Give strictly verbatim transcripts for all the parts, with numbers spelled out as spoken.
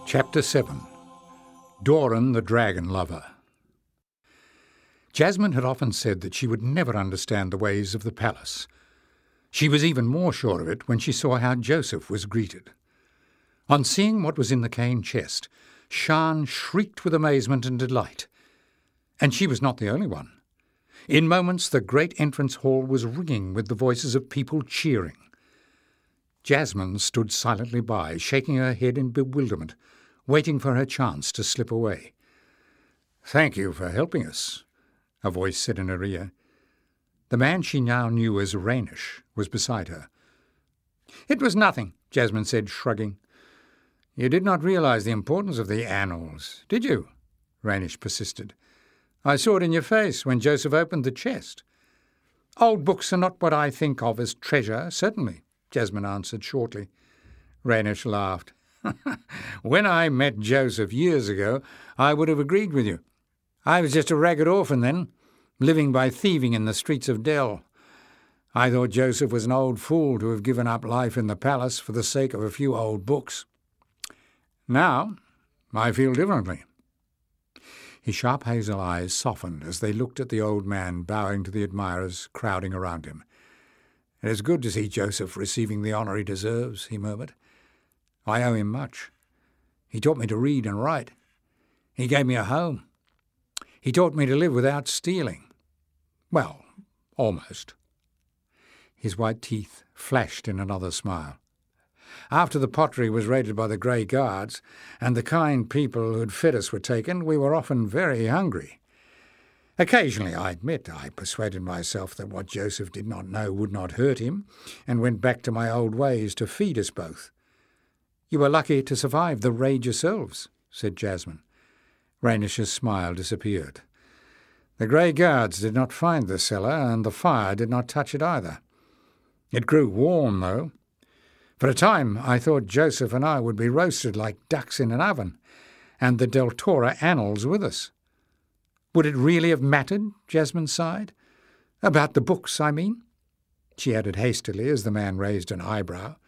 Chapter seven. Doran the Dragon Lover. Jasmine had often said that she would never understand the ways of the palace. She was even more sure of it when she saw how Joseph was greeted. On seeing what was in the cane chest, Sian shrieked with amazement and delight. And she was not the only one. In moments the great entrance hall was ringing with the voices of people cheering. Jasmine stood silently by, shaking her head in bewilderment, waiting for her chance to slip away. "Thank you for helping us," a voice said in her ear. The man she now knew as Rhainish was beside her. "It was nothing," Jasmine said, shrugging. "You did not realize the importance of the annals, did you?" Rhainish persisted. "I saw it in your face when Joseph opened the chest." "Old books are not what I think of as treasure, certainly," Jasmine answered shortly. Rhainish laughed. "When I met Joseph years ago, I would have agreed with you. I was just a ragged orphan then, living by thieving in the streets of Dell. I thought Joseph was an old fool to have given up life in the palace for the sake of a few old books. Now, I feel differently." His sharp hazel eyes softened as they looked at the old man bowing to the admirers crowding around him. "It is good to see Joseph receiving the honour he deserves," he murmured. "I owe him much. He taught me to read and write. He gave me a home. He taught me to live without stealing. Well, almost." His white teeth flashed in another smile. "After the pottery was raided by the Grey Guards, and the kind people who'd fed us were taken, we were often very hungry. Occasionally, I admit, I persuaded myself that what Joseph did not know would not hurt him, and went back to my old ways to feed us both." "You were lucky to survive the raid yourselves," said Jasmine. Rhainish's smile disappeared. "The Grey Guards did not find the cellar, and the fire did not touch it either. It grew warm, though. For a time I thought Joseph and I would be roasted like ducks in an oven, and the Deltora annals with us." "Would it really have mattered?" Jasmine sighed. "About the books, I mean," she added hastily as the man raised an eyebrow.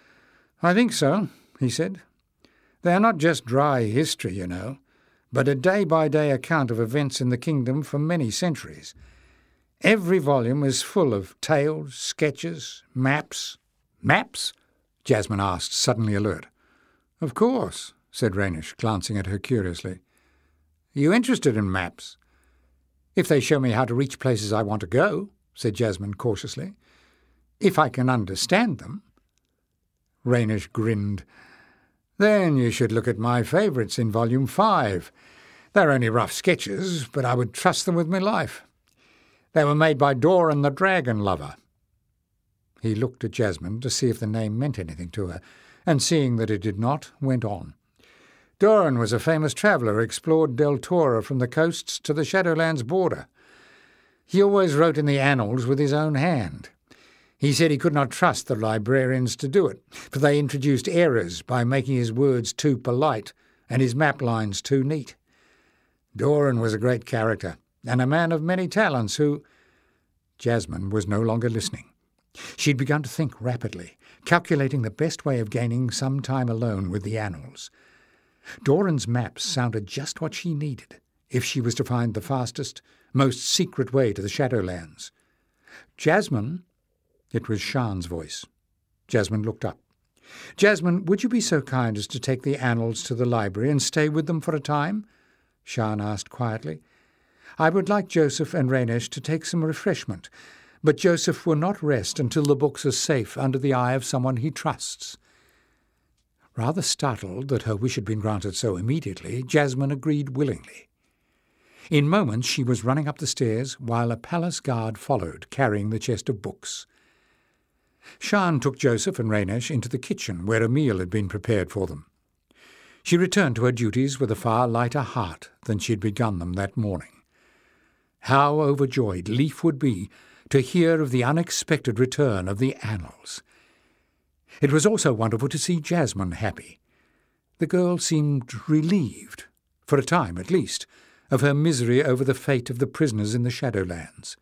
"I think so," he said. "They are not just dry history, you know, but a day-by-day account of events in the kingdom for many centuries. Every volume is full of tales, sketches, maps." "Maps?" Jasmine asked, suddenly alert. "Of course," said Rhainish, glancing at her curiously. "Are you interested in maps?" "If they show me how to reach places I want to go," said Jasmine cautiously. "If I can understand them." Rhainish grinned. "Then you should look at my favourites in Volume Five. They're only rough sketches, but I would trust them with my life. They were made by Doran the Dragon Lover." He looked at Jasmine to see if the name meant anything to her, and seeing that it did not, went on. "Doran was a famous traveller who explored Deltora from the coasts to the Shadowlands border. He always wrote in the annals with his own hand. He said he could not trust the librarians to do it, for they introduced errors by making his words too polite and his map lines too neat. Doran was a great character, and a man of many talents who—" Jasmine was no longer listening. She'd begun to think rapidly, calculating the best way of gaining some time alone with the annals. Doran's maps sounded just what she needed, if she was to find the fastest, most secret way to the Shadowlands. "Jasmine," it was Sian's voice. Jasmine looked up. "Jasmine, would you be so kind as to take the annals to the library and stay with them for a time?" Sian asked quietly. "I would like Joseph and Rhainish to take some refreshment, but Joseph will not rest until the books are safe under the eye of someone he trusts." Rather startled that her wish had been granted so immediately, Jasmine agreed willingly. In moments she was running up the stairs, while a palace guard followed, carrying the chest of books. Sian took Joseph and Rhainish into the kitchen, where a meal had been prepared for them. She returned to her duties with a far lighter heart than she had begun them that morning. How overjoyed Leif would be to hear of the unexpected return of the annals. It was also wonderful to see Jasmine happy. The girl seemed relieved, for a time at least, of her misery over the fate of the prisoners in the Shadowlands.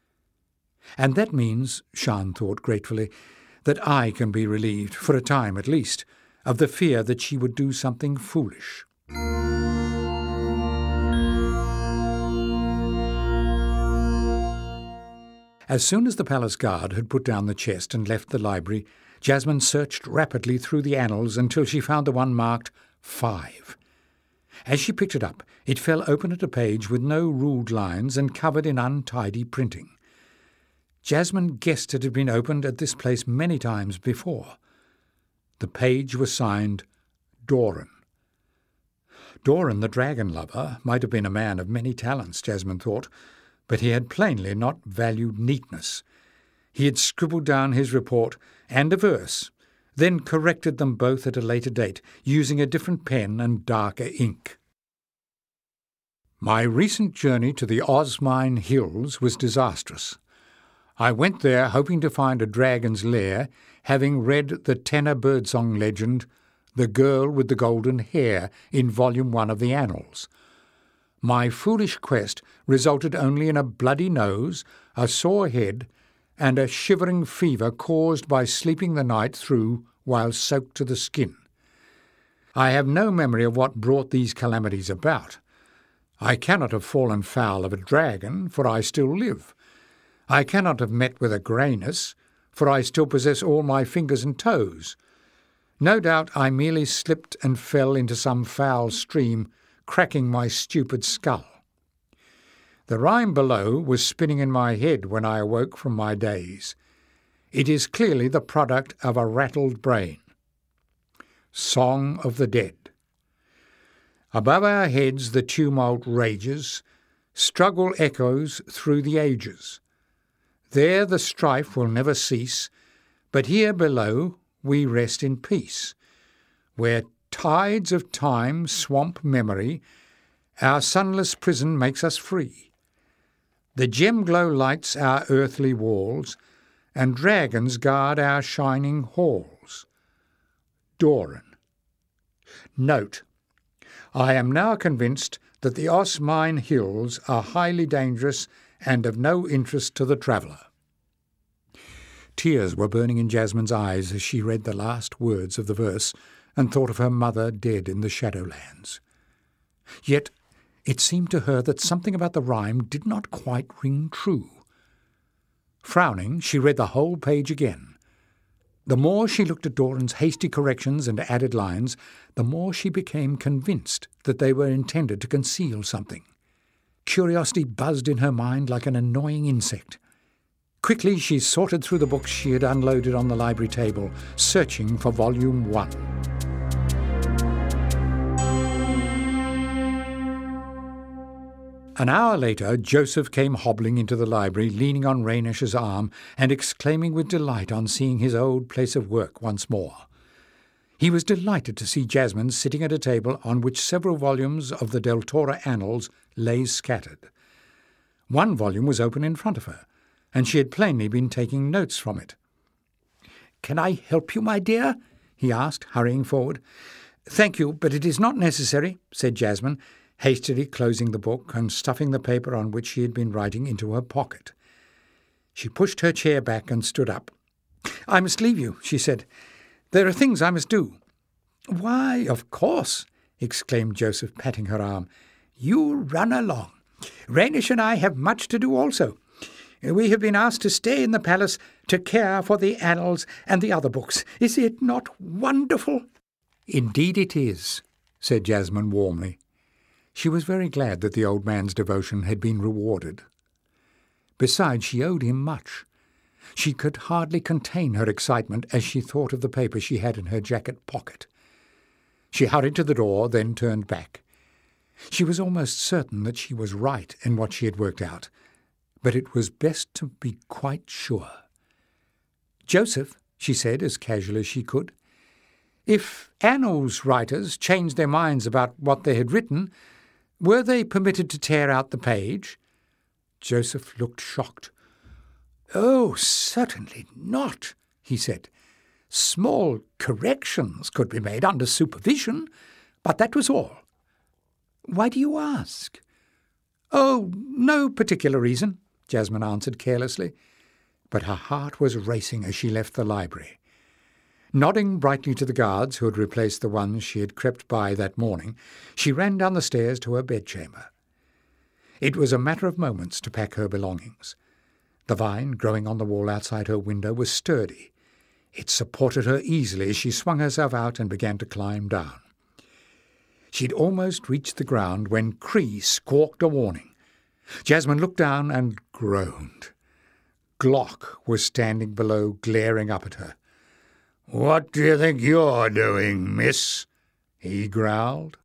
And that means, Sian thought gratefully, that I can be relieved, for a time at least, of the fear that she would do something foolish. As soon as the palace guard had put down the chest and left the library, Jasmine searched rapidly through the annals until she found the one marked five. As she picked it up, it fell open at a page with no ruled lines and covered in untidy printing. Jasmine guessed it had been opened at this place many times before. The page was signed Doran. Doran, the dragon lover, might have been a man of many talents, Jasmine thought, but he had plainly not valued neatness. He had scribbled down his report and a verse, then corrected them both at a later date, using a different pen and darker ink. My recent journey to the Osmine Hills was disastrous. I went there hoping to find a dragon's lair, having read the tenor birdsong legend, The Girl with the Golden Hair, in Volume One of the Annals. My foolish quest resulted only in a bloody nose, a sore head, and a shivering fever caused by sleeping the night through while soaked to the skin. I have no memory of what brought these calamities about. I cannot have fallen foul of a dragon, for I still live. I cannot have met with a greyness, for I still possess all my fingers and toes. No doubt I merely slipped and fell into some foul stream, cracking my stupid skull. The rhyme below was spinning in my head when I awoke from my daze. It is clearly the product of a rattled brain. Song of the Dead. Above our heads the tumult rages, struggle echoes through the ages. There the strife will never cease, but here below we rest in peace, where tides of time swamp memory, our sunless prison makes us free. The gem-glow lights our earthly walls, and dragons guard our shining halls. Doran. Note: I am now convinced that the Osmine Hills are highly dangerous and of no interest to the traveller. Tears were burning in Jasmine's eyes as she read the last words of the verse and thought of her mother dead in the Shadowlands. Yet it seemed to her that something about the rhyme did not quite ring true. Frowning, she read the whole page again. The more she looked at Doran's hasty corrections and added lines, the more she became convinced that they were intended to conceal something. Curiosity buzzed in her mind like an annoying insect. Quickly she sorted through the books she had unloaded on the library table, searching for Volume One. An hour later, Joseph came hobbling into the library, leaning on Rainish's arm and exclaiming with delight on seeing his old place of work once more. He was delighted to see Jasmine sitting at a table on which several volumes of the Deltora Annals lay scattered. One volume was open in front of her, and she had plainly been taking notes from it. "Can I help you, my dear?" he asked, hurrying forward. "Thank you, but it is not necessary," said Jasmine, hastily closing the book and stuffing the paper on which she had been writing into her pocket. She pushed her chair back and stood up. "I must leave you," she said. "There are things I must do." "Why, of course," exclaimed Joseph, patting her arm. "You run along. Rainish and I have much to do also. We have been asked to stay in the palace to care for the annals and the other books. Is it not wonderful?" "Indeed it is," said Jasmine warmly. She was very glad that the old man's devotion had been rewarded. Besides, she owed him much. She could hardly contain her excitement as she thought of the paper she had in her jacket pocket. She hurried to the door, then turned back. She was almost certain that she was right in what she had worked out, but it was best to be quite sure. "Joseph," she said as casually as she could, "if annals writers changed their minds about what they had written, were they permitted to tear out the page?" Joseph looked shocked. "Oh, certainly not," he said. "Small corrections could be made under supervision, but that was all." "Why do you ask?" "Oh, no particular reason," Jasmine answered carelessly, but her heart was racing as she left the library. Nodding brightly to the guards who had replaced the ones she had crept by that morning, she ran down the stairs to her bedchamber. It was a matter of moments to pack her belongings. The vine growing on the wall outside her window was sturdy. It supported her easily as she swung herself out and began to climb down. She'd almost reached the ground when Cree squawked a warning. Jasmine looked down and groaned. Glock was standing below, glaring up at her. "What do you think you're doing, miss?" he growled.